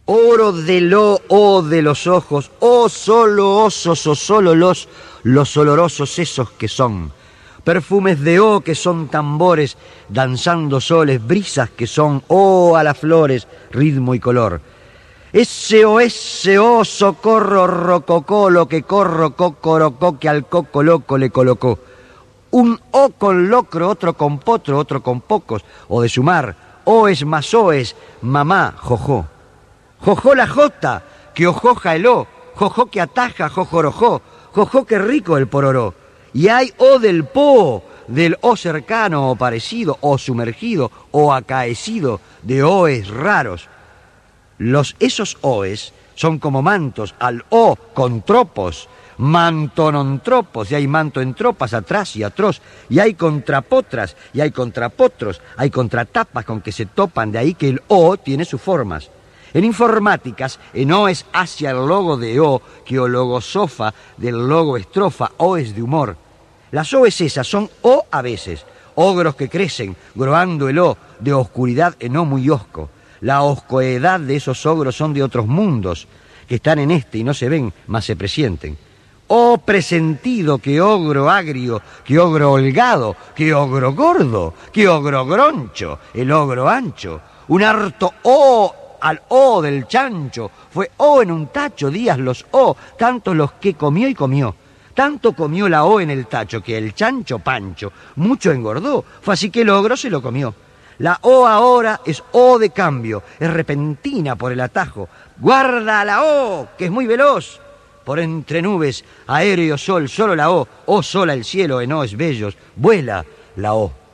Oro del O de los ojos, solo osos, o solo los olorosos esos que son. Perfumes de que son tambores, danzando soles, brisas que son, a las flores, ritmo y color. Ese socorro, rococó, lo que corro, cocorocó, que al coco loco le colocó. Un O con locro, otro con potro, otro con pocos, o de sumar, es más es, mamá, jojó. Jojó la jota, que ojoja el jojó que ataja, jojorojó, jojó que rico el pororó. Y hay O del po, del O cercano o parecido, o sumergido, o acaecido, de Oes raros. Esos Oes son como mantos, al O con tropos, manto non tropos, y hay manto en tropas, atrás y atroz, y hay contrapotras, y hay contrapotros, hay contratapas con que se topan, de ahí que el O tiene sus formas. En informáticas, en O es hacia el logo de O, que o logosofa del logo estrofa, O es de humor. Las Oes esas son O a veces, ogros que crecen, groando el O, de oscuridad en O muy osco. La oscoedad de esos ogros son de otros mundos, que están en este y no se ven, mas se presienten. O presentido, que ogro agrio, que ogro holgado, que ogro gordo, que ogro groncho, el ogro ancho. Un harto O al O del chancho, fue O en un tacho, días los O, tantos los que comió y comió. Tanto comió la O en el tacho que el chancho Pancho mucho engordó, fue así que el ogro se lo comió. La O ahora es O de cambio, es repentina por el atajo. Guarda la O, que es muy veloz. Por entre nubes, aéreo sol, solo la O sola el cielo en Oes bellos, vuela la O.